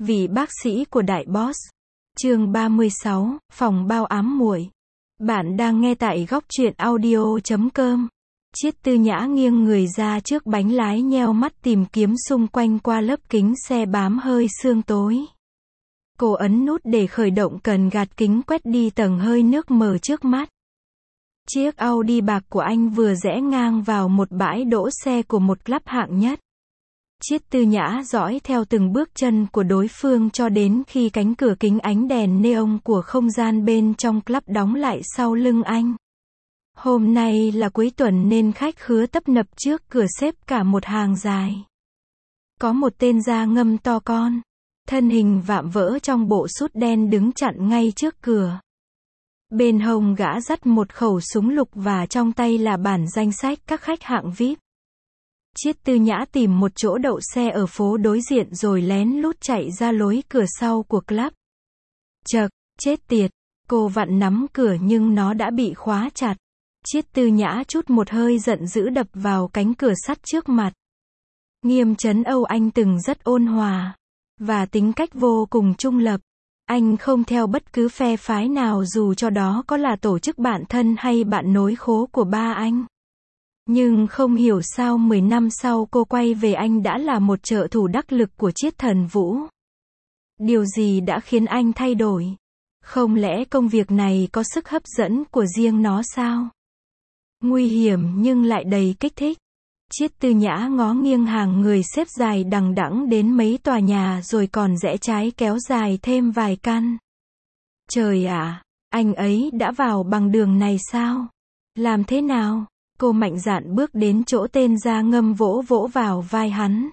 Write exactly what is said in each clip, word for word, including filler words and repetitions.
Vị bác sĩ của đại boss. Chương ba mươi sáu, phòng bao ám muội. Bạn đang nghe tại góc truyện audio chấm com. Chiết Tư Nhã nghiêng người ra trước bánh lái nheo mắt tìm kiếm xung quanh qua lớp kính xe bám hơi sương tối. Cô ấn nút để khởi động cần gạt kính quét đi tầng hơi nước mờ trước mắt. Chiếc Audi bạc của anh vừa rẽ ngang vào một bãi đỗ xe của một club hạng nhất. Chiết Tư Nhã dõi theo từng bước chân của đối phương cho đến khi cánh cửa kính ánh đèn neon của không gian bên trong club đóng lại sau lưng anh. Hôm nay là cuối tuần nên khách khứa tấp nập trước cửa xếp cả một hàng dài. Có một tên da ngâm to con, thân hình vạm vỡ trong bộ sút đen đứng chặn ngay trước cửa. Bên hông gã dắt một khẩu súng lục và trong tay là bản danh sách các khách hạng vi ai pi. Chiết Tư Nhã tìm một chỗ đậu xe ở phố đối diện rồi lén lút chạy ra lối cửa sau của club. Chậc, chết tiệt, cô vặn nắm cửa nhưng nó đã bị khóa chặt. Chiết Tư Nhã trút một hơi giận dữ đập vào cánh cửa sắt trước mặt. Nghiêm Trấn Âu anh từng rất ôn hòa, và tính cách vô cùng trung lập. Anh không theo bất cứ phe phái nào dù cho đó có là tổ chức bạn thân hay bạn nối khố của ba anh. Nhưng không hiểu sao mười năm sau cô quay về anh đã là một trợ thủ đắc lực của Chiết Thần Vũ. Điều gì đã khiến anh thay đổi? Không lẽ công việc này có sức hấp dẫn của riêng nó sao? Nguy hiểm nhưng lại đầy kích thích. Chiết Tư Nhã ngó nghiêng hàng người xếp dài đằng đẵng đến mấy tòa nhà rồi còn rẽ trái kéo dài thêm vài căn. Trời ạ, anh ấy đã vào bằng đường này sao? Làm thế nào? Cô mạnh dạn bước đến chỗ tên da ngâm vỗ vỗ vào vai hắn.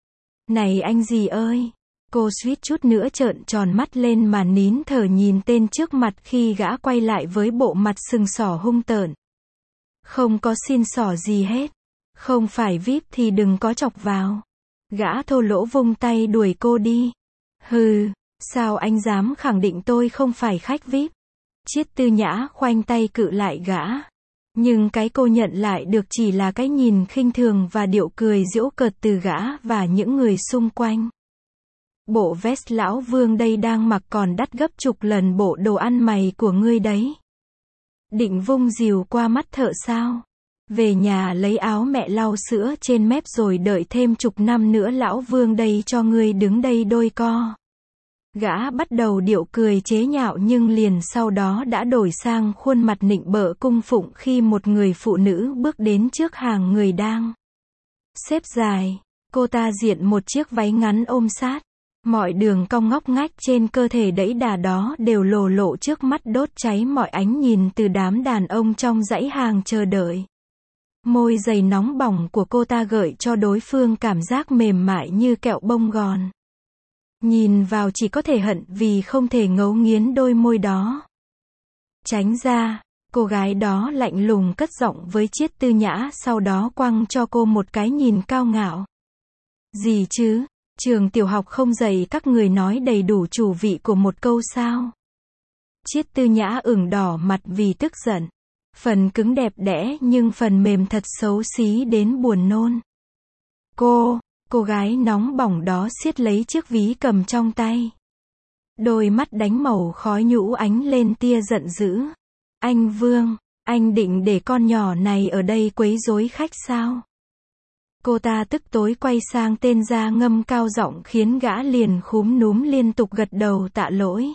Này anh gì ơi! Cô suýt chút nữa trợn tròn mắt lên mà nín thở nhìn tên trước mặt khi gã quay lại với bộ mặt sừng sỏ hung tợn. Không có xin xỏ gì hết. Không phải vi ai pi thì đừng có chọc vào. Gã thô lỗ vung tay đuổi cô đi. Hừ, sao anh dám khẳng định tôi không phải khách vi ai pi? Chiết Tư Nhã khoanh tay cự lại gã. Nhưng cái cô nhận lại được chỉ là cái nhìn khinh thường và điệu cười giễu cợt từ gã và những người xung quanh. Bộ vest lão Vương đây đang mặc còn đắt gấp chục lần bộ đồ ăn mày của ngươi đấy. Định vung rìu qua mắt thợ sao? Về nhà lấy áo mẹ lau sữa trên mép rồi đợi thêm chục năm nữa lão Vương đây cho ngươi đứng đây đôi co. Gã bắt đầu điệu cười chế nhạo nhưng liền sau đó đã đổi sang khuôn mặt nịnh bợ cung phụng khi một người phụ nữ bước đến trước hàng người đang xếp dài. Cô ta diện một chiếc váy ngắn ôm sát. Mọi đường cong ngóc ngách trên cơ thể đẫy đà đó đều lồ lộ trước mắt đốt cháy mọi ánh nhìn từ đám đàn ông trong dãy hàng chờ đợi. Môi dày nóng bỏng của cô ta gợi cho đối phương cảm giác mềm mại như kẹo bông gòn. Nhìn vào chỉ có thể hận vì không thể ngấu nghiến đôi môi đó. Tránh ra, cô gái đó lạnh lùng cất giọng với Chiết Tư Nhã sau đó quăng cho cô một cái nhìn cao ngạo. Gì chứ, trường tiểu học không dạy các người nói đầy đủ chủ vị của một câu sao? Chiết Tư Nhã ửng đỏ mặt vì tức giận. Phần cứng đẹp đẽ nhưng phần mềm thật xấu xí đến buồn nôn. Cô, cô gái nóng bỏng đó siết lấy chiếc ví cầm trong tay. Đôi mắt đánh màu khói nhũ ánh lên tia giận dữ. Anh Vương, anh định để con nhỏ này ở đây quấy rối khách sao? Cô ta tức tối quay sang tên da ngâm cao giọng khiến gã liền khúm núm liên tục gật đầu tạ lỗi.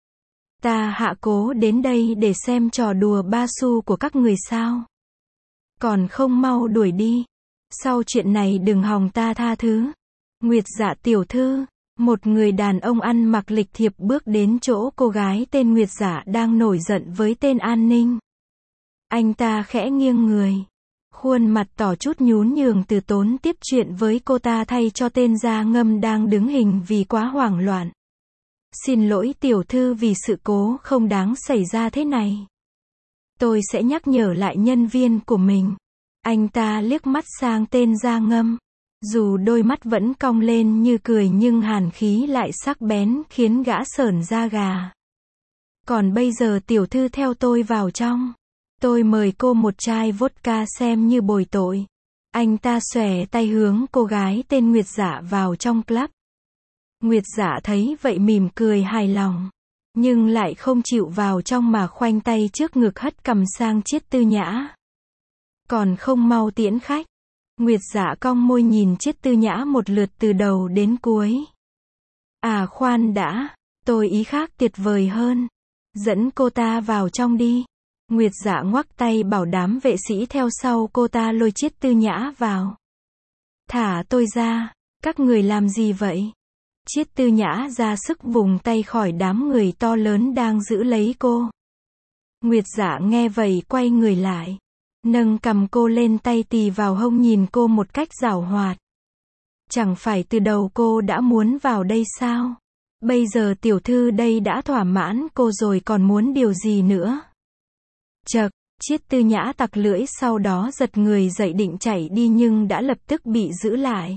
Ta hạ cố đến đây để xem trò đùa ba xu của các người sao? Còn không mau đuổi đi. Sau chuyện này đừng hòng ta tha thứ. Nguyệt Dạ tiểu thư, một người đàn ông ăn mặc lịch thiệp bước đến chỗ cô gái tên Nguyệt Dạ đang nổi giận với tên an ninh. Anh ta khẽ nghiêng người. Khuôn mặt tỏ chút nhún nhường từ tốn tiếp chuyện với cô ta thay cho tên da ngâm đang đứng hình vì quá hoảng loạn. Xin lỗi tiểu thư vì sự cố không đáng xảy ra thế này. Tôi sẽ nhắc nhở lại nhân viên của mình. Anh ta liếc mắt sang tên da ngâm. Dù đôi mắt vẫn cong lên như cười nhưng hàn khí lại sắc bén khiến gã sởn da gà. Còn bây giờ tiểu thư theo tôi vào trong. Tôi mời cô một chai vodka xem như bồi tội. Anh ta xòe tay hướng cô gái tên Nguyệt Dạ vào trong club. Nguyệt Dạ thấy vậy mỉm cười hài lòng, nhưng lại không chịu vào trong mà khoanh tay trước ngực hất cằm sang Triết Tư Nhã. Còn không mau tiễn khách. Nguyệt Dạ cong môi nhìn Triết Tư Nhã một lượt từ đầu đến cuối. À khoan đã, tôi ý khác tuyệt vời hơn. Dẫn cô ta vào trong đi. Nguyệt Dạ ngoắc tay bảo đám vệ sĩ theo sau cô ta lôi Triết Tư Nhã vào. Thả tôi ra, các người làm gì vậy? Triết Tư Nhã ra sức vùng tay khỏi đám người to lớn đang giữ lấy cô. Nguyệt Dạ nghe vậy quay người lại, nâng cầm cô lên tay tì vào hông nhìn cô một cách giảo hoạt. Chẳng phải từ đầu cô đã muốn vào đây sao? Bây giờ tiểu thư đây đã thỏa mãn cô rồi còn muốn điều gì nữa? Chậc, Triết Tư Nhã tặc lưỡi sau đó giật người dậy định chạy đi nhưng đã lập tức bị giữ lại.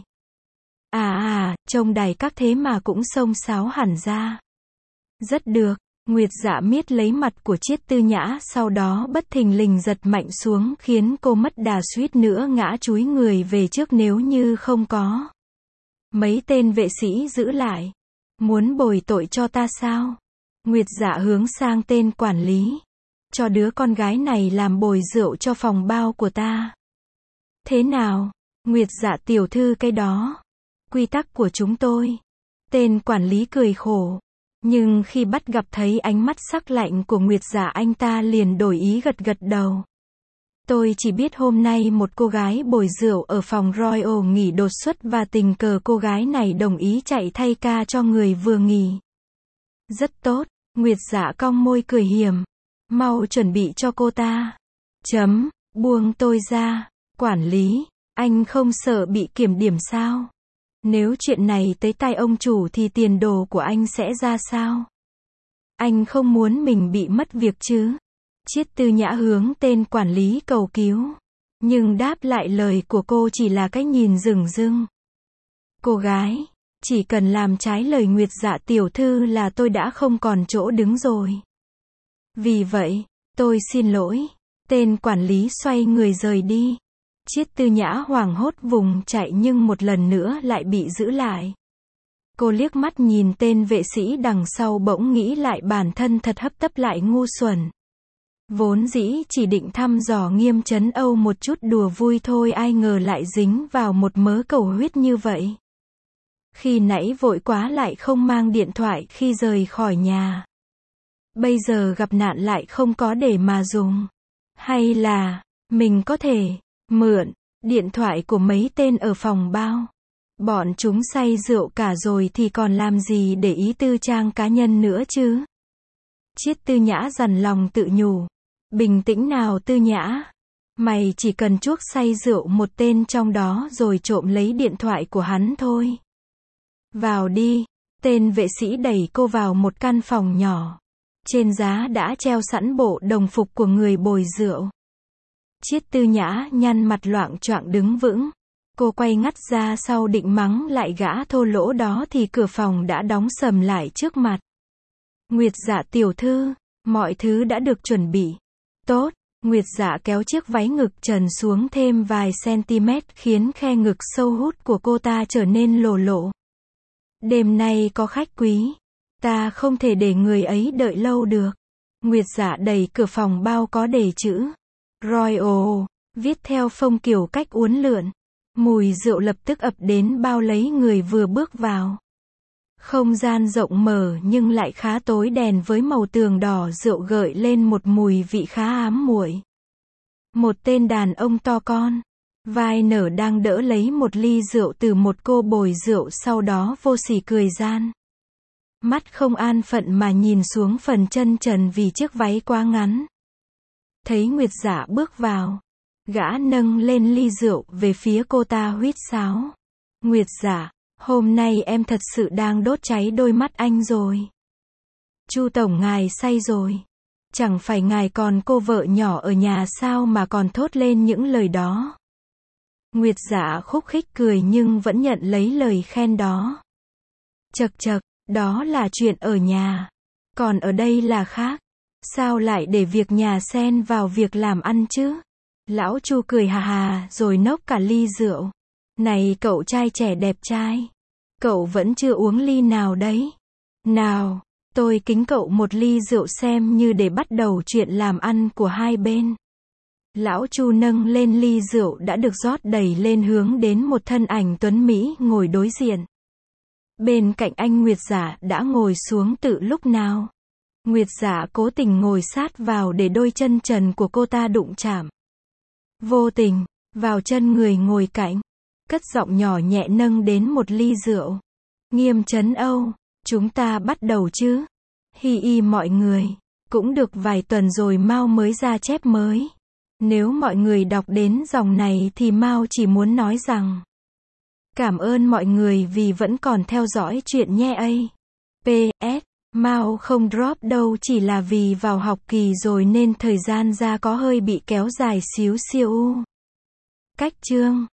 À à, trông đài các thế mà cũng xông xáo hẳn ra. Rất được, Nguyệt Dạ miết lấy mặt của Triết Tư Nhã sau đó bất thình lình giật mạnh xuống khiến cô mất đà suýt nữa ngã chúi người về trước nếu như không có mấy tên vệ sĩ giữ lại. Muốn bồi tội cho ta sao? Nguyệt Dạ hướng sang tên quản lý. Cho đứa con gái này làm bồi rượu cho phòng bao của ta. Thế nào? Nguyệt Dạ tiểu thư cái đó. Quy tắc của chúng tôi. Tên quản lý cười khổ. Nhưng khi bắt gặp thấy ánh mắt sắc lạnh của Nguyệt Dạ anh ta liền đổi ý gật gật đầu. Tôi chỉ biết hôm nay một cô gái bồi rượu ở phòng Royal nghỉ đột xuất và tình cờ cô gái này đồng ý chạy thay ca cho người vừa nghỉ. Rất tốt, Nguyệt Dạ cong môi cười hiểm. Mau chuẩn bị cho cô ta. Chấm, buông tôi ra. Quản lý, anh không sợ bị kiểm điểm sao? Nếu chuyện này tới tai ông chủ thì tiền đồ của anh sẽ ra sao? Anh không muốn mình bị mất việc chứ? Triết Tư Nhã hướng tên quản lý cầu cứu. Nhưng đáp lại lời của cô chỉ là cái nhìn dửng dưng. Cô gái, chỉ cần làm trái lời Nguyệt Dạ tiểu thư là tôi đã không còn chỗ đứng rồi. Vì vậy, tôi xin lỗi. Tên quản lý xoay người rời đi. Triết Tư Nhã hoảng hốt vùng chạy nhưng một lần nữa lại bị giữ lại. Cô liếc mắt nhìn tên vệ sĩ đằng sau bỗng nghĩ lại bản thân thật hấp tấp lại ngu xuẩn. Vốn dĩ chỉ định thăm dò Nghiêm Trấn Âu một chút đùa vui thôi ai ngờ lại dính vào một mớ cầu huyết như vậy. Khi nãy vội quá lại không mang điện thoại khi rời khỏi nhà. Bây giờ gặp nạn lại không có để mà dùng. Hay là, mình có thể mượn điện thoại của mấy tên ở phòng bao. Bọn chúng say rượu cả rồi thì còn làm gì để ý tư trang cá nhân nữa chứ? Triết Tư Nhã dằn lòng tự nhủ. Bình tĩnh nào Tư Nhã. Mày chỉ cần chuốc say rượu một tên trong đó rồi trộm lấy điện thoại của hắn thôi. Vào đi. Tên vệ sĩ đẩy cô vào một căn phòng nhỏ. Trên giá đã treo sẵn bộ đồng phục của người bồi rượu. Triết Tư Nhã nhăn mặt loạng choạng đứng vững. Cô quay ngắt ra sau định mắng lại gã thô lỗ đó thì cửa phòng đã đóng sầm lại trước mặt. Nguyệt Dạ tiểu thư, mọi thứ đã được chuẩn bị. Tốt, Nguyệt Dạ kéo chiếc váy ngực trần xuống thêm vài cm khiến khe ngực sâu hút của cô ta trở nên lồ lộ. Đêm nay có khách quý. Ta không thể để người ấy đợi lâu được. Nguyệt Dạ đẩy cửa phòng bao có đề chữ Royal, viết theo phông kiểu cách uốn lượn. Mùi rượu lập tức ập đến bao lấy người vừa bước vào. Không gian rộng mở nhưng lại khá tối đèn với màu tường đỏ rượu gợi lên một mùi vị khá ám muội. Một tên đàn ông to con, vai nở đang đỡ lấy một ly rượu từ một cô bồi rượu sau đó vô sỉ cười gian. Mắt không an phận mà nhìn xuống phần chân trần vì chiếc váy quá ngắn. Thấy Nguyệt Dạ bước vào, gã nâng lên ly rượu về phía cô ta huýt sáo. Nguyệt Dạ, hôm nay em thật sự đang đốt cháy đôi mắt anh rồi. Chu tổng ngài say rồi. Chẳng phải ngài còn cô vợ nhỏ ở nhà sao mà còn thốt lên những lời đó. Nguyệt Dạ khúc khích cười nhưng vẫn nhận lấy lời khen đó. Chậc chậc, đó là chuyện ở nhà. Còn ở đây là khác. Sao lại để việc nhà xen vào việc làm ăn chứ? Lão Chu cười hà hà rồi nốc cả ly rượu. Này cậu trai trẻ đẹp trai. Cậu vẫn chưa uống ly nào đấy. Nào, tôi kính cậu một ly rượu xem như để bắt đầu chuyện làm ăn của hai bên. Lão Chu nâng lên ly rượu đã được rót đầy lên hướng đến một thân ảnh tuấn Mỹ ngồi đối diện. Bên cạnh anh Nguyệt Giả đã ngồi xuống từ lúc nào. Nguyệt Giả cố tình ngồi sát vào để đôi chân trần của cô ta đụng chạm. Vô tình, vào chân người ngồi cạnh. Cất giọng nhỏ nhẹ nâng đến một ly rượu. Nghiêm Trấn Âu, chúng ta bắt đầu chứ. Hi y mọi người. Cũng được vài tuần rồi Mao mới ra chép mới. Nếu mọi người đọc đến dòng này thì Mao chỉ muốn nói rằng cảm ơn mọi người vì vẫn còn theo dõi chuyện nhé ấy. pê ét Mao không drop đâu, chỉ là vì vào học kỳ rồi nên thời gian ra có hơi bị kéo dài xíu xiu. Cách chương